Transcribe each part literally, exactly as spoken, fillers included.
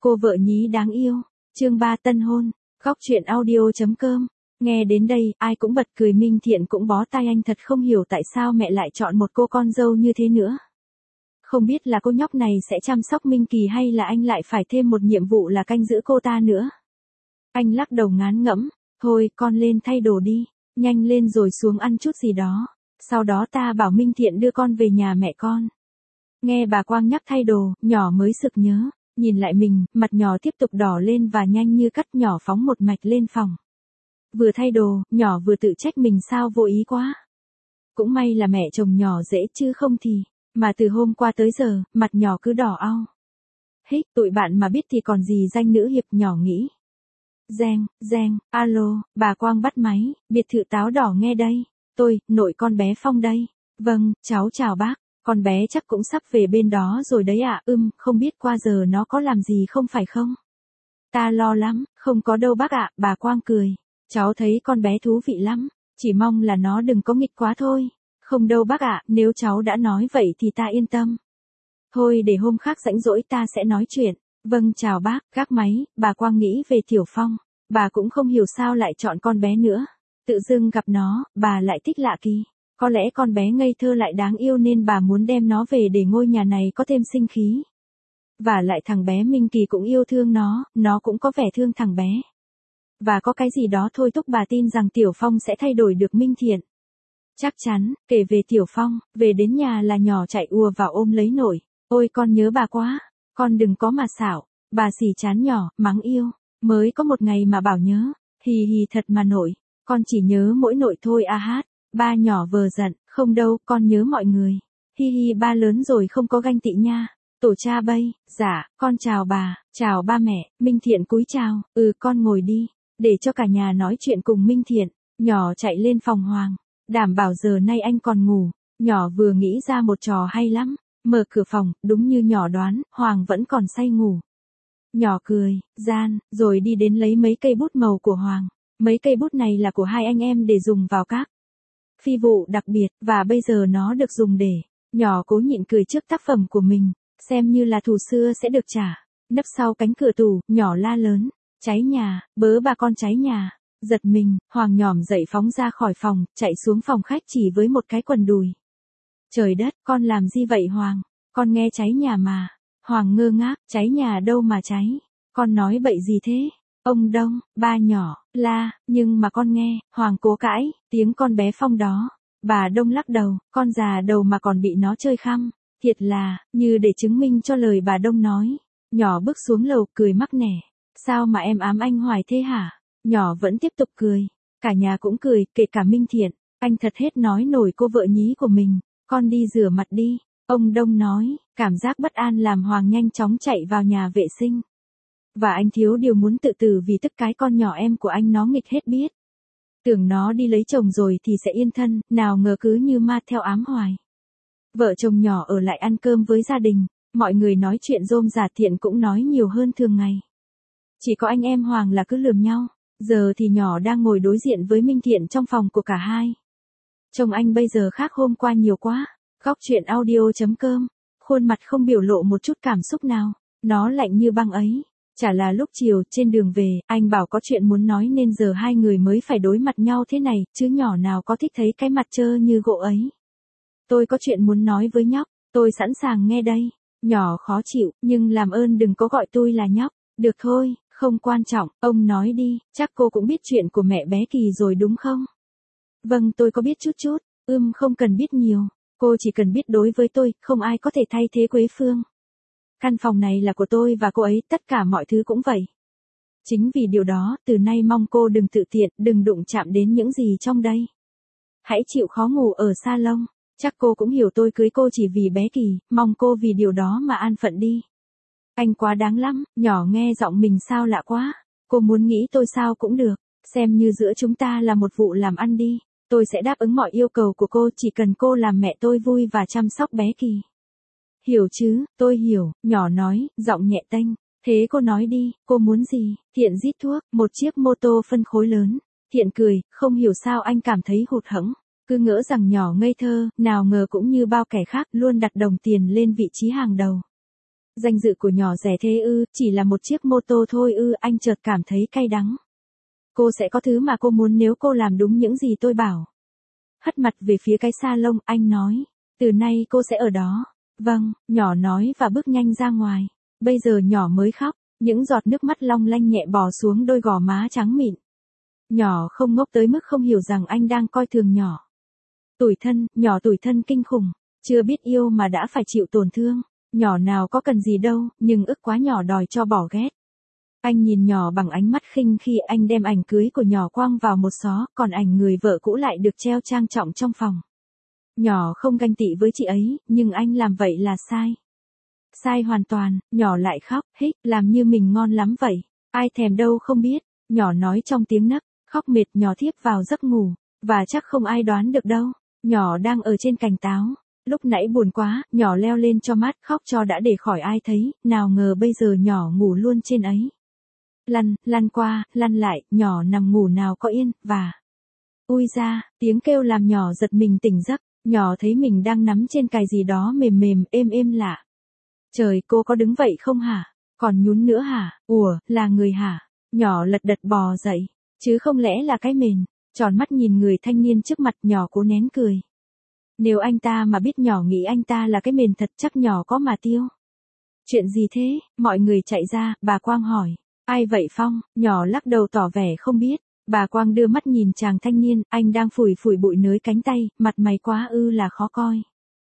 Cô vợ nhí đáng yêu. Chương ba tân hôn. Góc truyện audio chấm com. Nghe đến đây, ai cũng bật cười, Minh Thiện cũng bó tay, anh thật không hiểu tại sao mẹ lại chọn một cô con dâu như thế nữa. Không biết là cô nhóc này sẽ chăm sóc Minh Kỳ hay là anh lại phải thêm một nhiệm vụ là canh giữ cô ta nữa. Anh lắc đầu ngán ngẫm, thôi con lên thay đồ đi, nhanh lên rồi xuống ăn chút gì đó, sau đó ta bảo Minh Thiện đưa con về nhà mẹ con. Nghe bà Quang nhắc thay đồ, nhỏ mới sực nhớ, nhìn lại mình, mặt nhỏ tiếp tục đỏ lên và nhanh như cắt, nhỏ phóng một mạch lên phòng. Vừa thay đồ, nhỏ vừa tự trách mình sao vô ý quá. Cũng may là mẹ chồng nhỏ dễ chứ không thì, mà từ hôm qua tới giờ, mặt nhỏ cứ đỏ au. Hích, tụi bạn mà biết thì còn gì danh nữ hiệp, nhỏ nghĩ. Reng, reng, alo, bà Quang bắt máy, biệt thự Táo Đỏ nghe đây. Tôi, nội con bé Phong đây. Vâng, cháu chào bác, con bé chắc cũng sắp về bên đó rồi đấy ạ. Ừm, không biết qua giờ nó có làm gì không phải không? Ta lo lắm, không có đâu bác ạ, bà Quang cười. Cháu thấy con bé thú vị lắm, chỉ mong là nó đừng có nghịch quá thôi. Không đâu bác ạ, nếu cháu đã nói vậy thì ta yên tâm. Thôi để hôm khác rảnh rỗi ta sẽ nói chuyện. Vâng chào bác, gác máy, bà Quang nghĩ về Tiểu Phong. Bà cũng không hiểu sao lại chọn con bé nữa. Tự dưng gặp nó, bà lại thích lạ kỳ. Có lẽ con bé ngây thơ lại đáng yêu nên bà muốn đem nó về để ngôi nhà này có thêm sinh khí. Và lại thằng bé Minh Kỳ cũng yêu thương nó, nó cũng có vẻ thương thằng bé. Và có cái gì đó thôi thúc bà tin rằng Tiểu Phong sẽ thay đổi được Minh Thiện. Chắc chắn, kể về Tiểu Phong, về đến nhà là nhỏ chạy ùa vào ôm lấy nội. Ôi con nhớ bà quá, con đừng có mà xảo. Bà xỉ chán nhỏ, mắng yêu. Mới có một ngày mà bảo nhớ, hì hì thật mà nội. Con chỉ nhớ mỗi nội thôi a hát. Ba nhỏ vờ giận, không đâu, con nhớ mọi người. Hi hi, ba lớn rồi không có ganh tị nha. Tổ cha bây, dạ, con chào bà, chào ba mẹ. Minh Thiện cúi chào, ừ con ngồi đi, để cho cả nhà nói chuyện cùng Minh Thiện. Nhỏ chạy lên phòng Hoàng, đảm bảo giờ nay anh còn ngủ. Nhỏ vừa nghĩ ra một trò hay lắm, mở cửa phòng, đúng như nhỏ đoán, Hoàng vẫn còn say ngủ. Nhỏ cười, gian, rồi đi đến lấy mấy cây bút màu của Hoàng. Mấy cây bút này là của hai anh em để dùng vào các phi vụ đặc biệt, và bây giờ nó được dùng để. Nhỏ cố nhịn cười trước tác phẩm của mình, xem như là thù xưa sẽ được trả. Nấp sau cánh cửa tủ, nhỏ la lớn, cháy nhà, bớ bà con cháy nhà. Giật mình, Hoàng nhỏm dậy phóng ra khỏi phòng, chạy xuống phòng khách chỉ với một cái quần đùi. Trời đất, con làm gì vậy Hoàng? Con nghe cháy nhà mà. Hoàng ngơ ngác, cháy nhà đâu mà cháy? Con nói bậy gì thế? Ông Đông, ba nhỏ, la, nhưng mà con nghe. Hoàng cố cãi, tiếng con bé Phong đó. Bà Đông lắc đầu, con già đầu mà còn bị nó chơi khăm. Thiệt là, như để chứng minh cho lời bà Đông nói. Nhỏ bước xuống lầu cười mắc nẻ. Sao mà em ám anh hoài thế hả? Nhỏ vẫn tiếp tục cười. Cả nhà cũng cười, kể cả Minh Thiện. Anh thật hết nói nổi cô vợ nhí của mình. Con đi rửa mặt đi. Ông Đông nói, cảm giác bất an làm Hoàng nhanh chóng chạy vào nhà vệ sinh. Và anh thiếu điều muốn tự tử vì tức cái con nhỏ em của anh nó nghịch hết biết. Tưởng nó đi lấy chồng rồi thì sẽ yên thân, nào ngờ cứ như ma theo ám hoài. Vợ chồng nhỏ ở lại ăn cơm với gia đình, mọi người nói chuyện rôm rả, Thiện cũng nói nhiều hơn thường ngày. Chỉ có anh em Hoàng là cứ lườm nhau, giờ thì nhỏ đang ngồi đối diện với Minh Thiện trong phòng của cả hai. Chồng anh bây giờ khác hôm qua nhiều quá. Góc truyện audio chấm com, khuôn mặt không biểu lộ một chút cảm xúc nào, nó lạnh như băng ấy. Chả là lúc chiều trên đường về, anh bảo có chuyện muốn nói nên giờ hai người mới phải đối mặt nhau thế này, chứ nhỏ nào có thích thấy cái mặt trơ như gỗ ấy. Tôi có chuyện muốn nói với nhóc, tôi sẵn sàng nghe đây. Nhỏ khó chịu, nhưng làm ơn đừng có gọi tôi là nhóc. Được thôi, không quan trọng, ông nói đi, chắc cô cũng biết chuyện của mẹ bé Kỳ rồi đúng không? Vâng tôi có biết chút chút, ưm không cần biết nhiều. Cô chỉ cần biết đối với tôi, không ai có thể thay thế Quế Phương. Căn phòng này là của tôi và cô ấy, tất cả mọi thứ cũng vậy. Chính vì điều đó, từ nay mong cô đừng tự tiện, đừng đụng chạm đến những gì trong đây. Hãy chịu khó ngủ ở salon. Chắc cô cũng hiểu tôi cưới cô chỉ vì bé Kỳ, mong cô vì điều đó mà an phận đi. Anh quá đáng lắm, nhỏ nghe giọng mình sao lạ quá. Cô muốn nghĩ tôi sao cũng được, xem như giữa chúng ta là một vụ làm ăn đi. Tôi sẽ đáp ứng mọi yêu cầu của cô, chỉ cần cô làm mẹ tôi vui và chăm sóc bé Kỳ. Hiểu chứ, tôi hiểu, nhỏ nói, giọng nhẹ tênh. Thế cô nói đi, cô muốn gì? Thiện rít thuốc, một chiếc mô tô phân khối lớn. Thiện cười, không hiểu sao anh cảm thấy hụt hẫng. Cứ ngỡ rằng nhỏ ngây thơ, nào ngờ cũng như bao kẻ khác luôn đặt đồng tiền lên vị trí hàng đầu. Danh dự của nhỏ rẻ thế ư, chỉ là một chiếc mô tô thôi ư, anh chợt cảm thấy cay đắng. Cô sẽ có thứ mà cô muốn nếu cô làm đúng những gì tôi bảo. Hất mặt về phía cái salon, anh nói, từ nay cô sẽ ở đó. Vâng, nhỏ nói và bước nhanh ra ngoài. Bây giờ nhỏ mới khóc, những giọt nước mắt long lanh nhẹ bò xuống đôi gò má trắng mịn. Nhỏ không ngốc tới mức không hiểu rằng anh đang coi thường nhỏ. Tủi thân, nhỏ tủi thân kinh khủng, chưa biết yêu mà đã phải chịu tổn thương. Nhỏ nào có cần gì đâu, nhưng ức quá nhỏ đòi cho bỏ ghét. Anh nhìn nhỏ bằng ánh mắt khinh khi anh đem ảnh cưới của nhỏ quăng vào một xó, còn ảnh người vợ cũ lại được treo trang trọng trong phòng. Nhỏ không ganh tị với chị ấy, nhưng anh làm vậy là sai. Sai hoàn toàn, nhỏ lại khóc, hích, làm như mình ngon lắm vậy. Ai thèm đâu không biết, nhỏ nói trong tiếng nấc, khóc mệt nhỏ thiếp vào giấc ngủ, và chắc không ai đoán được đâu, nhỏ đang ở trên cành táo. Lúc nãy buồn quá, nhỏ leo lên cho mát khóc cho đã để khỏi ai thấy, nào ngờ bây giờ nhỏ ngủ luôn trên ấy. Lăn, lăn qua, lăn lại, nhỏ nằm ngủ nào có yên, và... Ui ra, tiếng kêu làm nhỏ giật mình tỉnh giấc, nhỏ thấy mình đang nắm trên cài gì đó mềm mềm, êm êm lạ. Trời, cô có đứng vậy không hả? Còn nhún nữa hả? Ủa, là người hả? Nhỏ lật đật bò dậy, chứ không lẽ là cái mền. Tròn mắt nhìn người thanh niên trước mặt, nhỏ cố nén cười. Nếu anh ta mà biết nhỏ nghĩ anh ta là cái mền thật chắc nhỏ có mà tiêu. Chuyện gì thế? Mọi người chạy ra, bà Quang hỏi. Ai vậy Phong? Nhỏ lắc đầu tỏ vẻ không biết. Bà Quang đưa mắt nhìn chàng thanh niên, anh đang phủi phủi bụi nới cánh tay, mặt mày quá ư là khó coi.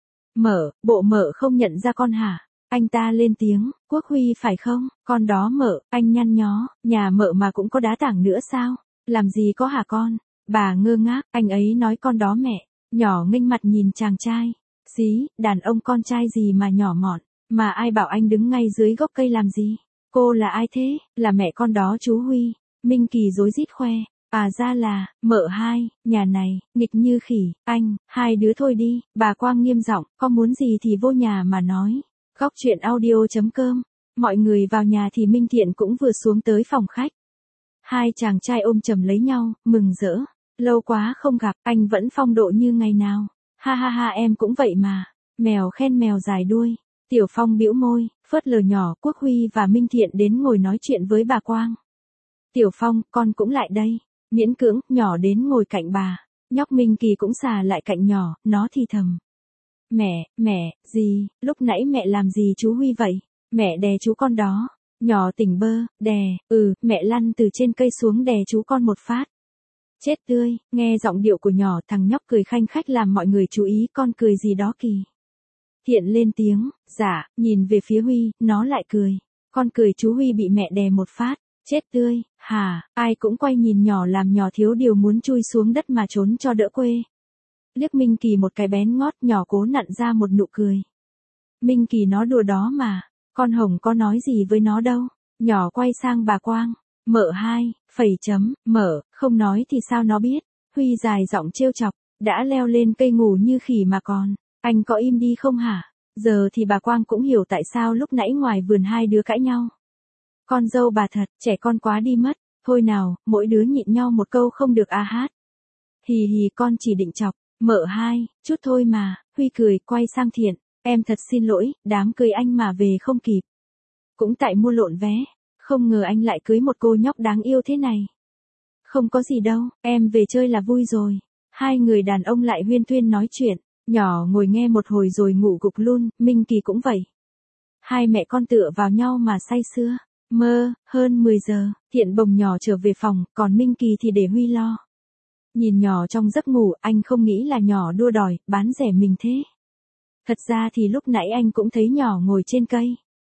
Mợ, bộ mợ không nhận ra con hả? Anh ta lên tiếng, Quốc Huy phải không? Con đó mợ, anh nhăn nhó, nhà mợ mà cũng có đá tảng nữa sao? Làm gì có hả con? Bà ngơ ngác, anh ấy nói con đó mẹ. Nhỏ nghênh mặt nhìn chàng trai. Xí, đàn ông con trai gì mà nhỏ mọn, mà ai bảo anh đứng ngay dưới gốc cây làm gì? Cô là ai thế? Là mẹ con đó chú Huy. Minh Kỳ rối rít khoe. À ra là, mợ hai, nhà này, nghịch như khỉ, anh, hai đứa thôi đi. Bà Quang nghiêm giọng, có muốn gì thì vô nhà mà nói. Góc chuyện audio.com. Mọi người vào nhà thì Minh Thiện cũng vừa xuống tới phòng khách. Hai chàng trai ôm chầm lấy nhau, mừng rỡ. Lâu quá không gặp, anh vẫn phong độ như ngày nào. Ha ha ha, em cũng vậy mà. Mèo khen mèo dài đuôi. Tiểu Phong bĩu môi, phớt lờ nhỏ. Quốc Huy và Minh Thiện đến ngồi nói chuyện với bà Quang. Tiểu Phong, con cũng lại đây. Miễn cưỡng, nhỏ đến ngồi cạnh bà. Nhóc Minh Kỳ cũng xà lại cạnh nhỏ, nó thì thầm. Mẹ, mẹ, gì, lúc nãy mẹ làm gì chú Huy vậy? Mẹ đè chú con đó. Nhỏ tỉnh bơ, đè, ừ, mẹ lăn từ trên cây xuống đè chú con một phát. Chết tươi, nghe giọng điệu của nhỏ, thằng nhóc cười khanh khách làm mọi người chú ý con cười gì đó kỳ. Thiện lên tiếng, dạ, nhìn về phía Huy, nó lại cười. Con cười chú Huy bị mẹ đè một phát. Chết tươi, hả, ai cũng quay nhìn nhỏ làm nhỏ thiếu điều muốn chui xuống đất mà trốn cho đỡ quê. Liếc Minh Kỳ một cái bén ngót, nhỏ cố nặn ra một nụ cười. Minh Kỳ nó đùa đó mà, con Hồng có nói gì với nó đâu. Nhỏ quay sang bà Quang. Mợ hai, phẩy chấm, mợ, không nói thì sao nó biết. Huy dài giọng trêu chọc, đã leo lên cây ngủ như khỉ mà còn. Anh có im đi không hả? Giờ thì bà Quang cũng hiểu tại sao lúc nãy ngoài vườn hai đứa cãi nhau. Con dâu bà thật, trẻ con quá đi mất. Thôi nào, mỗi đứa nhịn nhau một câu không được a hát. Hì hì, con chỉ định chọc. Mợ hai, chút thôi mà. Huy cười, quay sang Thiện. Em thật xin lỗi, đám cưới anh mà về không kịp. Cũng tại mua lộn vé. Không ngờ anh lại cưới một cô nhóc đáng yêu thế này. Không có gì đâu, em về chơi là vui rồi. Hai người đàn ông lại huyên thuyên nói chuyện. Nhỏ ngồi nghe một hồi rồi ngủ gục luôn, Minh Kỳ cũng vậy. Hai mẹ con tựa vào nhau mà say sưa. Mơ, hơn mười giờ, Thiện bồng nhỏ trở về phòng, còn Minh Kỳ thì để Huy lo. Nhìn nhỏ trong giấc ngủ, anh không nghĩ là nhỏ đua đòi, bán rẻ mình thế. Thật ra thì lúc nãy anh cũng thấy nhỏ ngồi trên cây.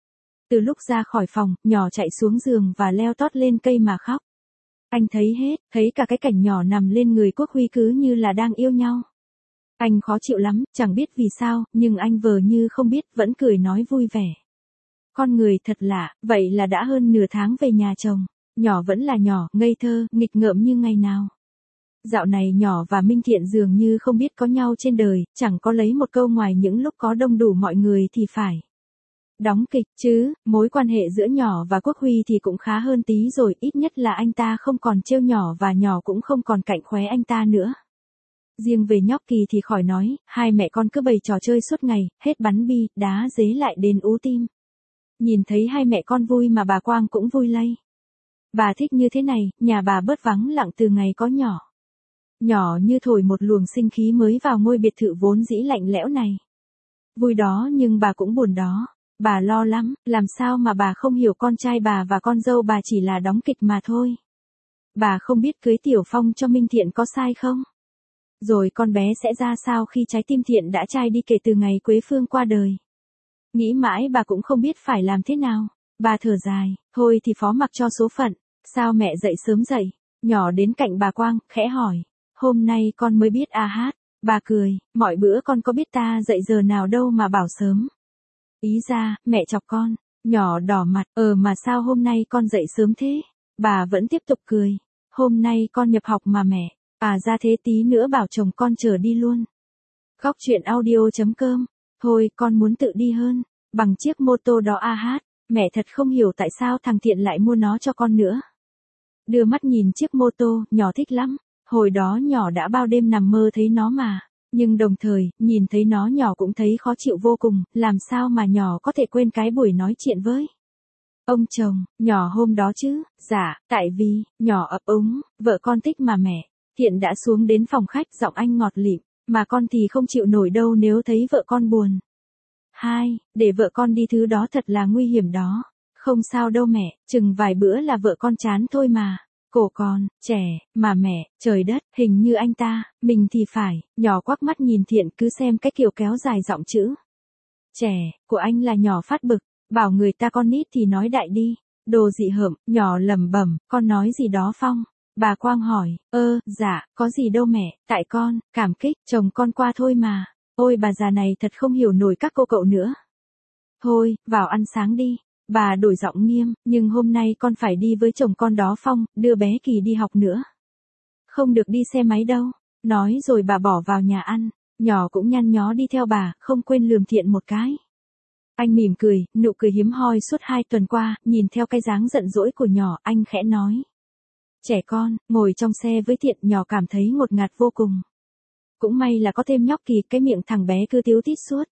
Từ lúc ra khỏi phòng, nhỏ chạy xuống giường và leo tót lên cây mà khóc. Anh thấy hết, thấy cả cái cảnh nhỏ nằm lên người Quốc Huy cứ như là đang yêu nhau. Anh khó chịu lắm, chẳng biết vì sao, nhưng anh vờ như không biết, vẫn cười nói vui vẻ. Con người thật lạ, vậy là đã hơn nửa tháng về nhà chồng. Nhỏ vẫn là nhỏ, ngây thơ, nghịch ngợm như ngày nào. Dạo này nhỏ và Minh Thiện dường như không biết có nhau trên đời, chẳng có lấy một câu ngoài những lúc có đông đủ mọi người thì phải. Đóng kịch chứ, mối quan hệ giữa nhỏ và Quốc Huy thì cũng khá hơn tí rồi, ít nhất là anh ta không còn trêu nhỏ và nhỏ cũng không còn cạnh khóe anh ta nữa. Riêng về nhóc Kỳ thì khỏi nói, hai mẹ con cứ bày trò chơi suốt ngày, hết bắn bi, đá dế lại đến ú tim. Nhìn thấy hai mẹ con vui mà bà Quang cũng vui lây. Bà thích như thế này, nhà bà bớt vắng lặng từ ngày có nhỏ. Nhỏ như thổi một luồng sinh khí mới vào ngôi biệt thự vốn dĩ lạnh lẽo này. Vui đó nhưng bà cũng buồn đó. Bà lo lắm, làm sao mà bà không hiểu con trai bà và con dâu bà chỉ là đóng kịch mà thôi. Bà không biết cưới Tiểu Phong cho Minh Thiện có sai không? Rồi con bé sẽ ra sao khi trái tim Thiện đã chai đi kể từ ngày Quế Phương qua đời. Nghĩ mãi bà cũng không biết phải làm thế nào. Bà thở dài, thôi thì phó mặc cho số phận. Sao mẹ dậy sớm dậy? Nhỏ đến cạnh bà Quang, khẽ hỏi. Hôm nay con mới biết a hát. Bà cười, mọi bữa con có biết ta dậy giờ nào đâu mà bảo sớm. Ý ra, mẹ chọc con. Nhỏ đỏ mặt, ờ mà sao hôm nay con dậy sớm thế? Bà vẫn tiếp tục cười. Hôm nay con nhập học mà mẹ. À ra thế tí nữa bảo chồng con chở đi luôn. Góc chuyện audio chấm com. Thôi con muốn tự đi hơn. Bằng chiếc mô tô đó a hát. Mẹ thật không hiểu tại sao thằng Thiện lại mua nó cho con nữa. Đưa mắt nhìn chiếc mô tô, nhỏ thích lắm. Hồi đó nhỏ đã bao đêm nằm mơ thấy nó mà. Nhưng đồng thời, nhìn thấy nó nhỏ cũng thấy khó chịu vô cùng, làm sao mà nhỏ có thể quên cái buổi nói chuyện với ông chồng, nhỏ hôm đó chứ. Dạ, tại vì, nhỏ ấp úng, vợ con thích mà mẹ. Thiện đã xuống đến phòng khách, giọng anh ngọt lịm, mà con thì không chịu nổi đâu nếu thấy vợ con buồn. Hai, để vợ con đi thứ đó thật là nguy hiểm đó. Không sao đâu mẹ, chừng vài bữa là vợ con chán thôi mà. Cổ con, trẻ, mà mẹ, trời đất, hình như anh ta, mình thì phải. Nhỏ quắc mắt nhìn Thiện cứ xem cái kiểu kéo dài giọng chữ. Trẻ, của anh là nhỏ phát bực, bảo người ta con nít thì nói đại đi. Đồ dị hợm, nhỏ lẩm bẩm, con nói gì đó Phong. Bà Quang hỏi, ơ, dạ, có gì đâu mẹ, tại con, cảm kích, chồng con qua thôi mà. Ôi bà già này thật không hiểu nổi các cô cậu nữa. Thôi, vào ăn sáng đi. Bà đổi giọng nghiêm, nhưng hôm nay con phải đi với chồng con đó Phong, đưa bé Kỳ đi học nữa. Không được đi xe máy đâu. Nói rồi bà bỏ vào nhà ăn, nhỏ cũng nhăn nhó đi theo bà, không quên lườm Thiện một cái. Anh mỉm cười, nụ cười hiếm hoi suốt hai tuần qua, nhìn theo cái dáng giận dỗi của nhỏ, anh khẽ nói. Trẻ con, ngồi trong xe với Thiện nhỏ cảm thấy ngột ngạt vô cùng. Cũng may là có thêm nhóc Kỳ, cái miệng thằng bé cứ tíu tít suốt.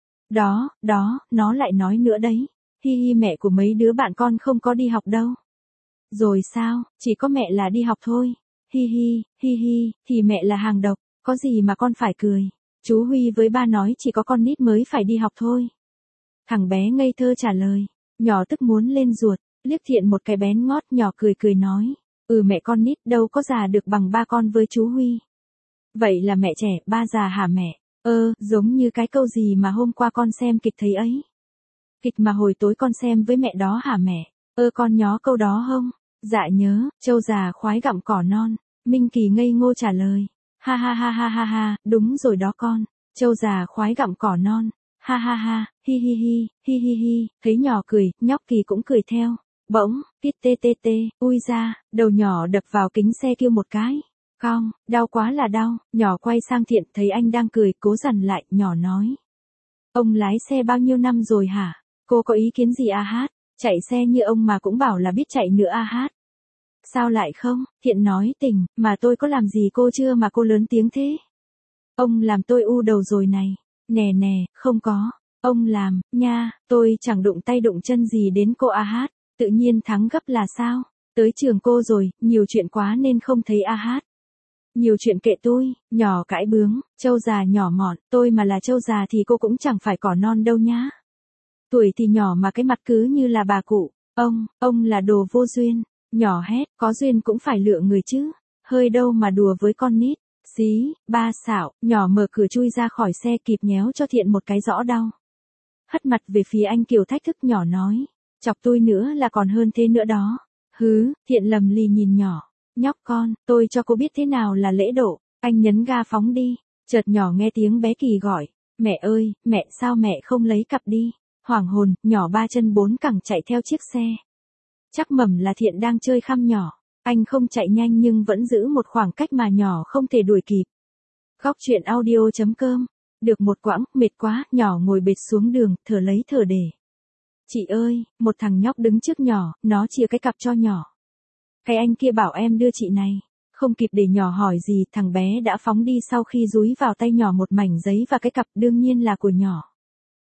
Đó, đó, nó lại nói nữa đấy. Hi hi mẹ của mấy đứa bạn con không có đi học đâu. Rồi sao, chỉ có mẹ là đi học thôi. Hi hi, hi hi, thì mẹ là hàng độc, có gì mà con phải cười. Chú Huy với ba nói chỉ có con nít mới phải đi học thôi. Thằng bé ngây thơ trả lời, nhỏ tức muốn lên ruột, liếc Thiện một cái bén ngót, nhỏ cười cười nói. Ừ mẹ con nít đâu có già được bằng ba con với chú Huy. Vậy là mẹ trẻ, ba già hả mẹ? Ơ, giống như cái câu gì mà hôm qua con xem kịch thấy ấy. Kịch mà hồi tối con xem với mẹ đó hả mẹ? Ơ con nhó câu đó không? Dạ nhớ, trâu già khoái gặm cỏ non. Minh Kỳ ngây ngô trả lời. Ha ha ha ha ha ha, đúng rồi đó con. Trâu già khoái gặm cỏ non. Ha ha ha, hi hi hi, hi hi hi, thấy nhỏ cười, nhóc Kỳ cũng cười theo. Bỗng, tít tê tê tê, ui ra, đầu nhỏ đập vào kính xe kêu một cái. Con, đau quá là đau, nhỏ quay sang Thiện thấy anh đang cười, cố dằn lại, nhỏ nói. Ông lái xe bao nhiêu năm rồi hả? Cô có ý kiến gì a hát? Chạy xe như ông mà cũng bảo là biết chạy nữa a hát. Sao lại không? Thiện nói tình, mà tôi có làm gì cô chưa mà cô lớn tiếng thế? Ông làm tôi u đầu rồi này. Nè nè, không có. Ông làm, nha, tôi chẳng đụng tay đụng chân gì đến cô a hát. Tự nhiên thắng gấp là sao? Tới trường cô rồi, nhiều chuyện quá nên không thấy a hát. Nhiều chuyện kệ tôi, nhỏ cãi bướng, trâu già nhỏ mọn, tôi mà là trâu già thì cô cũng chẳng phải cỏ non đâu nhá. Tuổi thì nhỏ mà cái mặt cứ như là bà cụ, ông, ông là đồ vô duyên, nhỏ hét, có duyên cũng phải lựa người chứ, hơi đâu mà đùa với con nít, xí, ba xạo, nhỏ mở cửa chui ra khỏi xe kịp nhéo cho Thiện một cái rõ đau. Hất mặt về phía anh kiểu thách thức, nhỏ nói, chọc tôi nữa là còn hơn thế nữa đó, hứ, Thiện lầm lì nhìn nhỏ. Nhóc con, tôi cho cô biết thế nào là lễ độ, anh nhấn ga phóng đi, chợt nhỏ nghe tiếng bé Kỳ gọi, mẹ ơi, mẹ sao mẹ không lấy cặp đi, hoảng hồn, nhỏ ba chân bốn cẳng chạy theo chiếc xe. Chắc mẩm là Thiện đang chơi khăm nhỏ, anh không chạy nhanh nhưng vẫn giữ một khoảng cách mà nhỏ không thể đuổi kịp. Góc chuyện audio chấm com, được một quãng, mệt quá, nhỏ ngồi bệt xuống đường, thở lấy thở để. Chị ơi, một thằng nhóc đứng trước nhỏ, nó chia cái cặp cho nhỏ. Cái anh kia bảo em đưa chị này. Không kịp để nhỏ hỏi gì, thằng bé đã phóng đi sau khi dúi vào tay nhỏ một mảnh giấy và cái cặp đương nhiên là của nhỏ.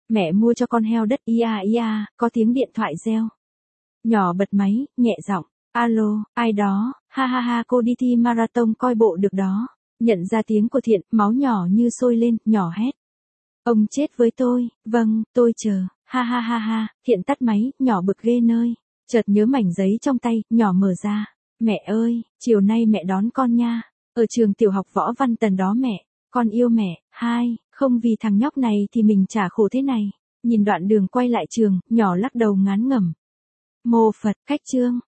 Mẹ mua cho con heo đất ia ia, có tiếng điện thoại reo. Nhỏ bật máy, nhẹ giọng, alo, ai đó, ha ha ha cô đi thi marathon coi bộ được đó. Nhận ra tiếng của Thiện, máu nhỏ như sôi lên, nhỏ hét. Ông chết với tôi, vâng, tôi chờ, ha ha ha ha, Thiện tắt máy, nhỏ bực ghê nơi. Chợt nhớ mảnh giấy trong tay, nhỏ mở ra. Mẹ ơi, chiều nay mẹ đón con nha. Ở trường tiểu học Võ Văn Tần đó mẹ. Con yêu mẹ. Hai, không vì thằng nhóc này thì mình chả khổ thế này. Nhìn đoạn đường quay lại trường, nhỏ lắc đầu ngán ngẩm. Mô Phật, cách chương.